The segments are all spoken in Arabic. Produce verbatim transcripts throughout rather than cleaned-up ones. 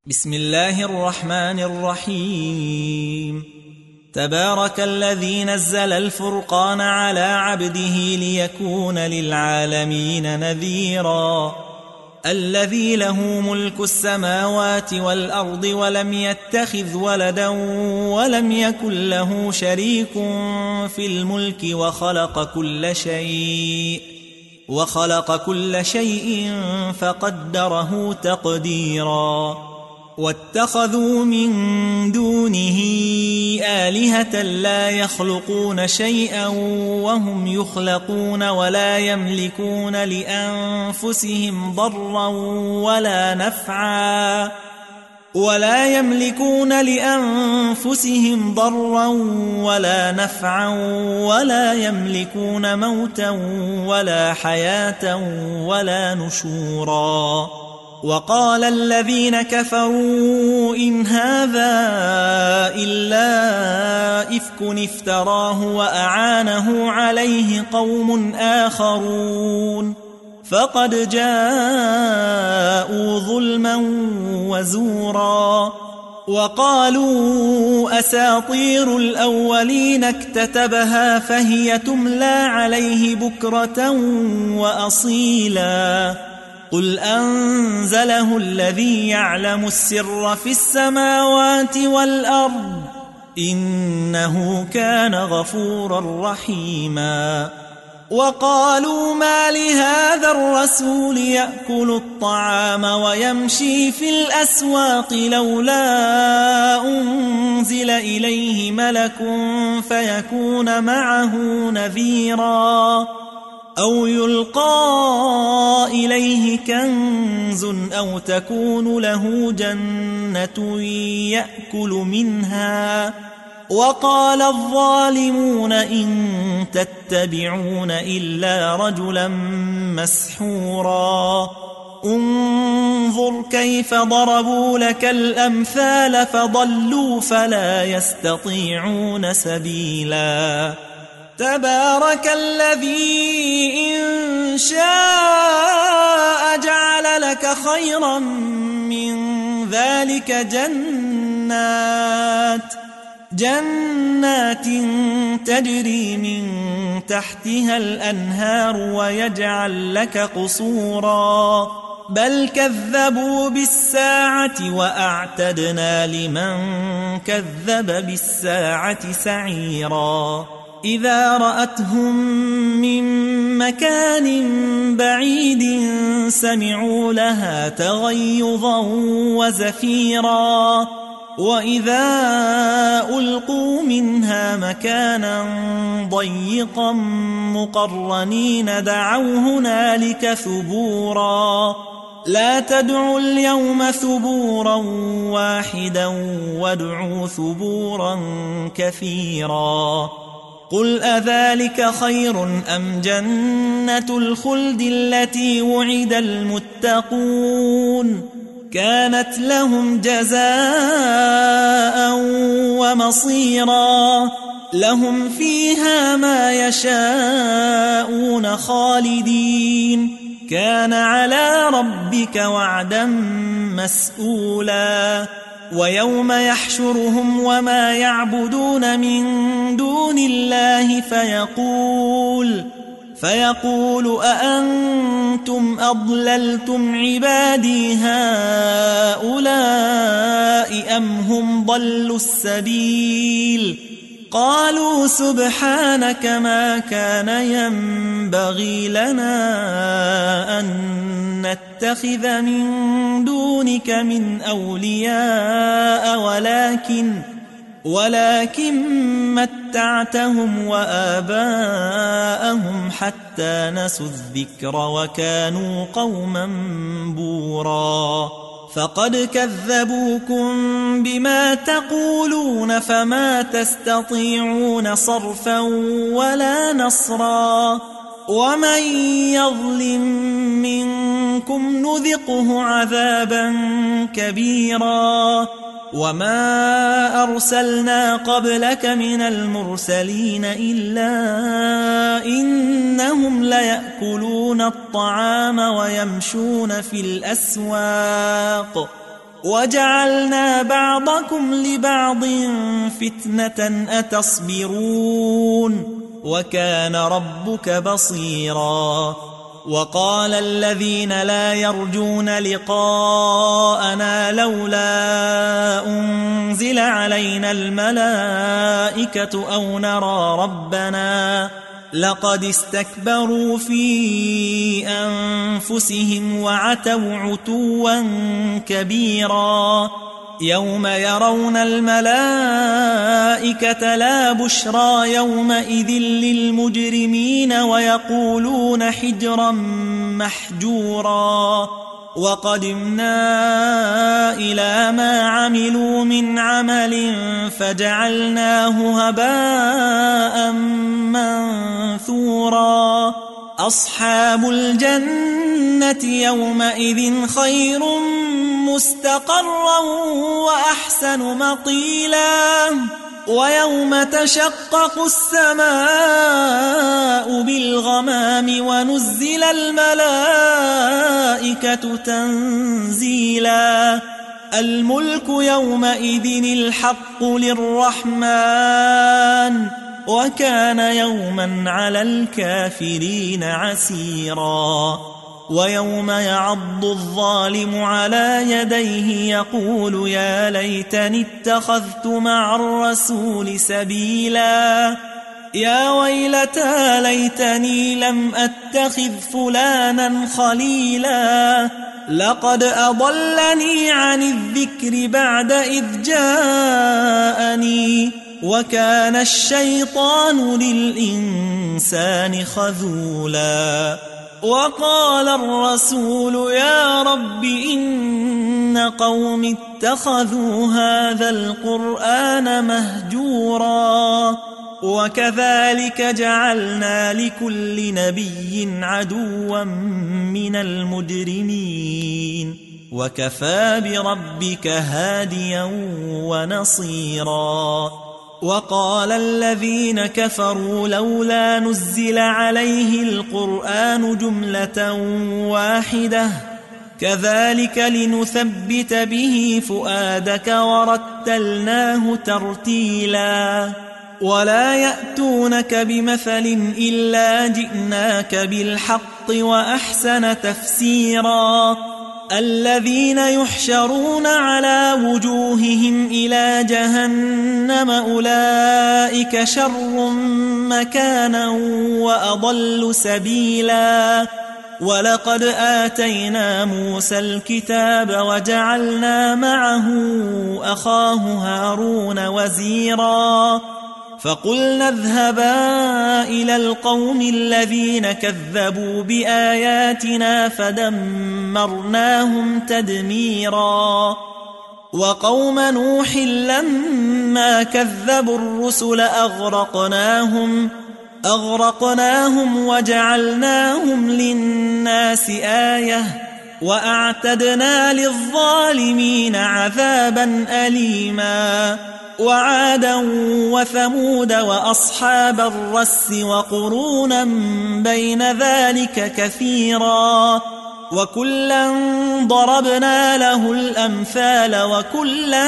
بسم الله الرحمن الرحيم. تبارك الذي نزل الفرقان على عبده ليكون للعالمين نذيرا. الذي له ملك السماوات والأرض ولم يتخذ ولدا ولم يكن له شريك في الملك وخلق كل شيء وخلق كل شيء فقدره تقديرا. واتخذوا من دونه آلهة لا يخلقون شيئا وهم يخلقون ولا يملكون لأنفسهم ضرا ولا نفعا ولا يملكون لأنفسهم ضرا ولا نفعا ولا يملكون موتا ولا حياة ولا نشورا. وقال الذين كفروا إن هذا إلا إفك افتراه وأعانه عليه قوم آخرون فقد جاءوا ظلما وزورا. وقالوا أساطير الأولين اكتتبها فهي تملى عليه بكرة وأصيلا. قل أنزله الذي يعلم السر في السماوات والأرض إنه كان غفورا رحيما. وقالوا ما لهذا الرسول يأكل الطعام ويمشي في الأسواق لولا أنزل إليه ملك فيكون معه نذيرا أو يلقى إليه كنز أو تكون له جنة يأكل منها. وقال الظالمون إن تتبعون إلا رجلا مسحورا. انظر كيف ضربوا لك الأمثال فضلوا فلا يستطيعون سبيلا. تبارك الذي إن شاء جعل لك خيرا من ذلك جنات جنات تجري من تحتها الأنهار ويجعل لك قصورا بل كذبوا بالساعة وأعتدنا لمن كذب بالساعة سعيرا. إذا رأتهم من مكان بعيد سمعوا لها تغيظا وزفيرا وإذا ألقوا منها مكانا ضيقا مقرنين دعوا هنالك ثبورا. لا تدعوا اليوم ثبورا واحدا وادعوا ثبورا كثيرا. قل أذلك خير أم جنة الخلد التي وعد المتقون كانت لهم جزاء ومصيرا. لهم فيها ما يشاءون خالدين كان على ربك وعدا مسئولا. ويوم يحشرهم وما يعبدون من دون الله فيقول فيقول أأنتم أضللتم عبادي هؤلاء أم هم ضلوا السبيل. قالوا سبحانك ما كان ينبغي لنا أن نتخذ من دونك من أولياء ولكن ولكن متعتهم وآباءهم حتى نسوا الذكر وكانوا قوما بورا. فقد كذبوكم بما تقولون فما تستطيعون صرفا ولا نصرا. ومن يظلم منكم نذقه عذابا كبيرا. وما أرسلنا قبلك من المرسلين إلا إنهم ليأكلون الطعام ويمشون في الأسواق وجعلنا بعضكم لبعض فتنة أتصبرون وكان ربك بصيرا وقال الذين لا يرجون لقاءنا لولا أنزل علينا الملائكة أو نرى ربنا لقد استكبروا في أنفسهم وعتوا عتوا كبيرا يوم يرون الملائكة لا بشرى يومئذ للمجرمين ويقولون حجرا محجورا وقدمنا إلى ما عملوا من عمل فجعلناه هباء منثورا أصحاب الجنة يومئذ خير مستقرا وأحسن مقيلا ويوم تشقق السماء بالغمام ونزل الملائكة تنزيلا الملك يومئذ الحق للرحمن وكان يوما على الكافرين عسيرا ويوم يعض الظالم على يديه يقول يا ليتني اتخذت مع الرسول سبيلا يا ويلتى ليتني لم أتخذ فلانا خليلا لقد أضلني عن الذكر بعد إذ جاءني وكان الشيطان للإنسان خذولا وقال الرسول يا رب إن قوم اتخذوا هذا القرآن مهجورا وكذلك جعلنا لكل نبي عدوا من المجرمين وكفى بربك هاديا ونصيرا وقال الذين كفروا لولا نزل عليه القرآن جملة واحدة كذلك لنثبت به فؤادك ورتلناه ترتيلا ولا يأتونك بمثل إلا جئناك بالحق وأحسن تفسيرا الذين يحشرون على وجوههم إلى جهنم أولئك شر مكانا وأضل سبيلا ولقد آتينا موسى الكتاب وجعلنا معه أخاه هارون وزيرا فقلنا اذهبا إلى القوم الذين كذبوا بآياتنا فدمرناهم تدميرا وقوم نوح لما كذبوا الرسل أغرقناهم أغرقناهم وجعلناهم للناس آية وأعتدنا للظالمين عذابا أليما وعادا وثمود وأصحاب الرس وقرونا بين ذلك كثيرا وكلا ضربنا له الأمثال وكلا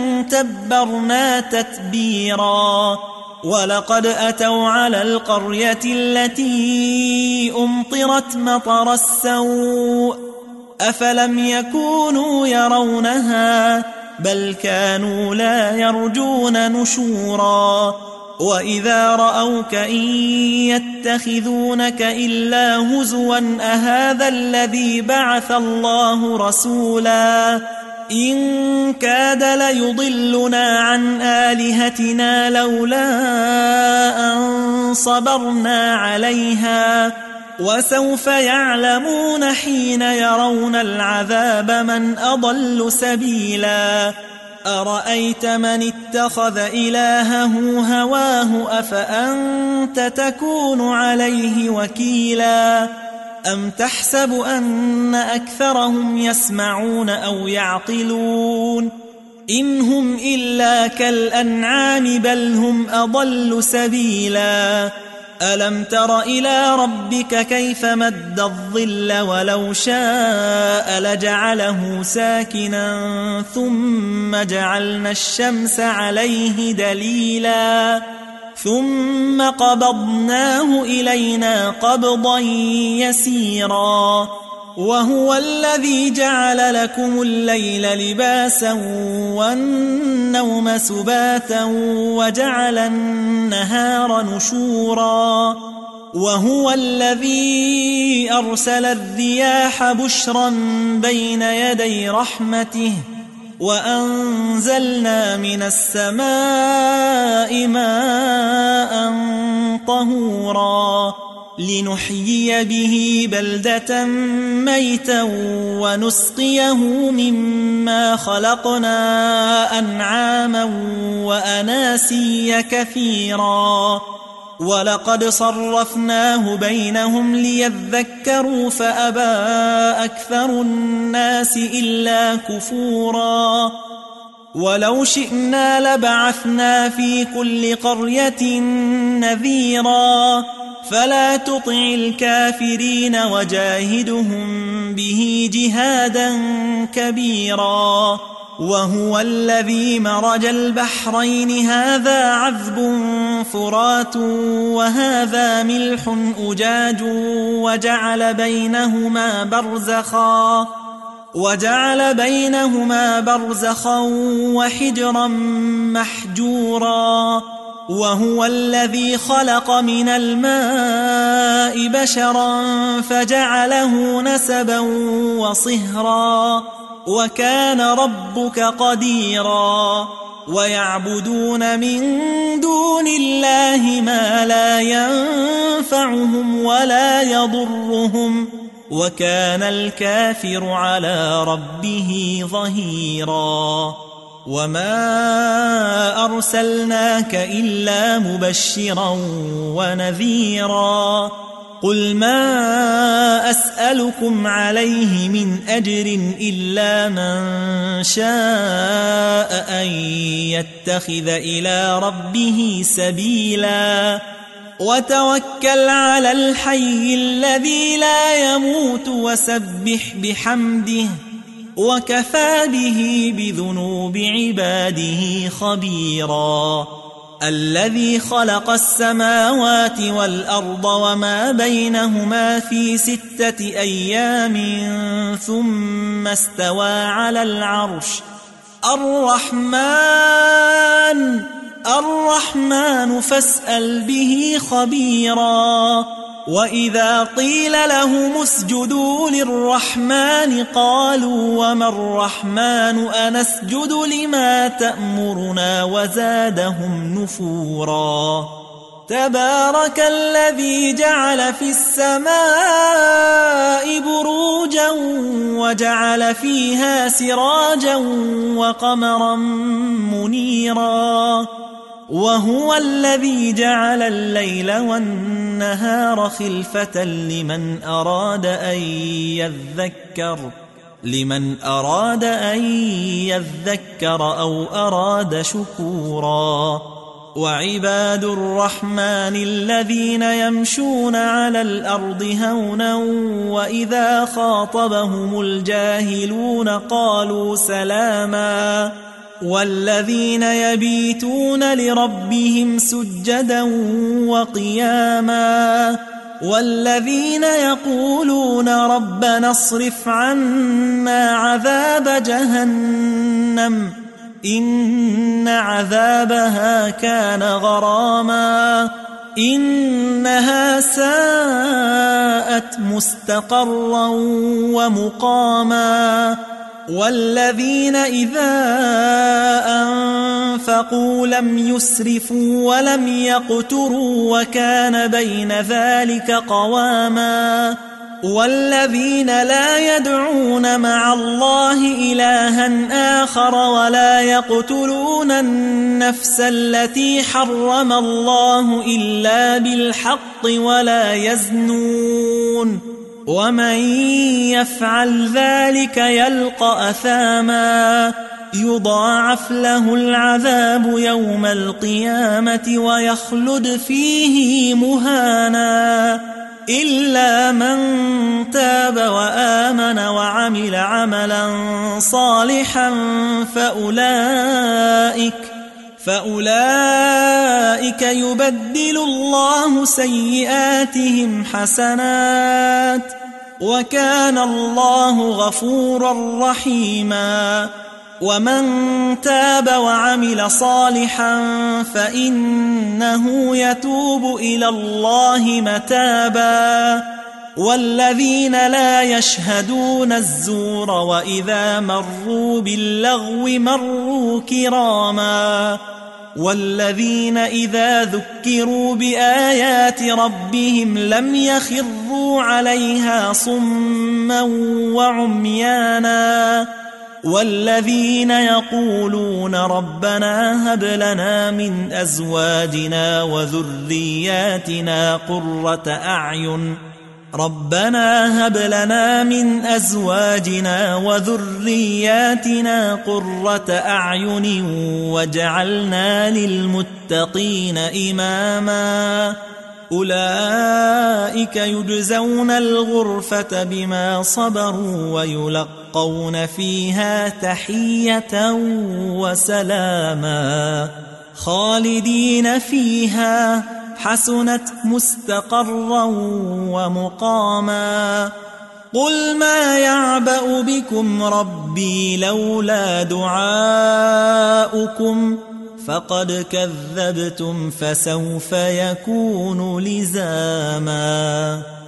تبرنا تتبيرا ولقد أتوا على القرية التي أمطرت مطر السوء أفلم يكونوا يرونها بل كانوا لا يرجون نشورا وإذا رأوك إن يتخذونك إلا هزوا أهذا الذي بعث الله رسولا إن كاد ليضلنا عن آلهتنا لولا أن صبرنا عليها وسوف يعلمون حين يرون العذاب من أضل سبيلا أرأيت من اتخذ إلهه هواه أفأنت تكون عليه وكيلا أم تحسب أن أكثرهم يسمعون أو يعقلون إن هم إلا كالأنعام بل هم أضل سبيلا ألم تر إلى ربك كيف مد الظل ولو شاء لجعله ساكنا ثم جعلنا الشمس عليه دليلا ثم قبضناه إلينا قبضا يسيرا وهو الذي جعل لكم الليل لباسا والنوم سباتا وجعل النهار نشورا وهو الذي أرسل الرياح بشرا بين يدي رحمته وأنزلنا من السماء ماء طهورا لنحيي به بلدة ميتا ونسقيه مما خلقنا أنعاما وأناسيا كثيرا ولقد صرفناه بينهم ليذكروا فأبى أكثر الناس إلا كفورا ولو شئنا لبعثنا في كل قرية نذيرا فلا تطع الكافرين وجاهدهم به جهادا كبيرا وهو الذي مرج البحرين هذا عذب فرات وهذا ملح أجاج وجعل بينهما برزخا وجعل بينهما برزخا وحجرا محجورا وهو الذي خلق من الماء بشرا فجعله نسبا وصهرا وكان ربك قديرا ويعبدون من دون الله ما لا ينفعهم ولا يضرهم وكان الكافر على ربه ظهيرا وما أرسلناك إلا مبشرا ونذيرا قل ما أسألكم عليه من أجر إلا من شاء أن يتخذ إلى ربه سبيلا وتوكل على الحي الذي لا يموت وسبح بحمده وكفى به بذنوب عباده خبيرا الذي خلق السماوات والأرض وما بينهما في ستة أيام ثم استوى على العرش الرحمن الرحمن فاسأل به خبيرا وإذا قيل لهم اسجدوا للرحمن قالوا وما الرحمن أنسجد لما تأمرنا وزادهم نفورا تبارك الذي جعل في السماء بروجا وجعل فيها سراجا وقمرا منيرا وهو الذي جعل الليل والنهار خلفة لمن أراد أن يذكر لمن أراد أن يذكر أو أراد شكورا وعباد الرحمن الذين يمشون على الأرض هونا وإذا خاطبهم الجاهلون قالوا سلاما والذين يبيتون لربهم سجدا وقياما والذين يقولون ربنا اصرف عنا عذاب جهنم إن عذابها كان غراما إنها ساءت مستقرا ومقاما والذين إذا أنفقوا لم يسرفوا ولم يقتروا وكان بين ذلك قواما والذين لا يدعون مع الله إلها آخر ولا يقتلون النفس التي حرم الله إلا بالحق ولا يزنون ومن يفعل ذلك يلقى أثاما يضاعف له العذاب يوم القيامة ويخلد فيه مهانا إلا من تاب وآمن وعمل عملا صالحا فأولئك فأولئك يبدل الله سيئاتهم حسنات وكان الله غفورا رحيما ومن تاب وعمل صالحا فإنه يتوب إلى الله متابا والذين لا يشهدون الزور وإذا مروا باللغو مروا كراما والذين إذا ذكروا بآيات ربهم لم يخروا عليها صما وعميانا والذين يقولون ربنا هب لنا من أزواجنا وذرياتنا قرة أعين ربنا هب لنا من أزواجنا وذرياتنا قرة أعين واجعلنا للمتقين إماما أولئك يجزون الغرفة بما صبروا ويلقون فيها تحية وسلاما خالدين فيها حسنت مستقرا ومقاما قل ما يعبأ بكم ربي لولا دعاؤكم فقد كذبتم فسوف يكون لزاما.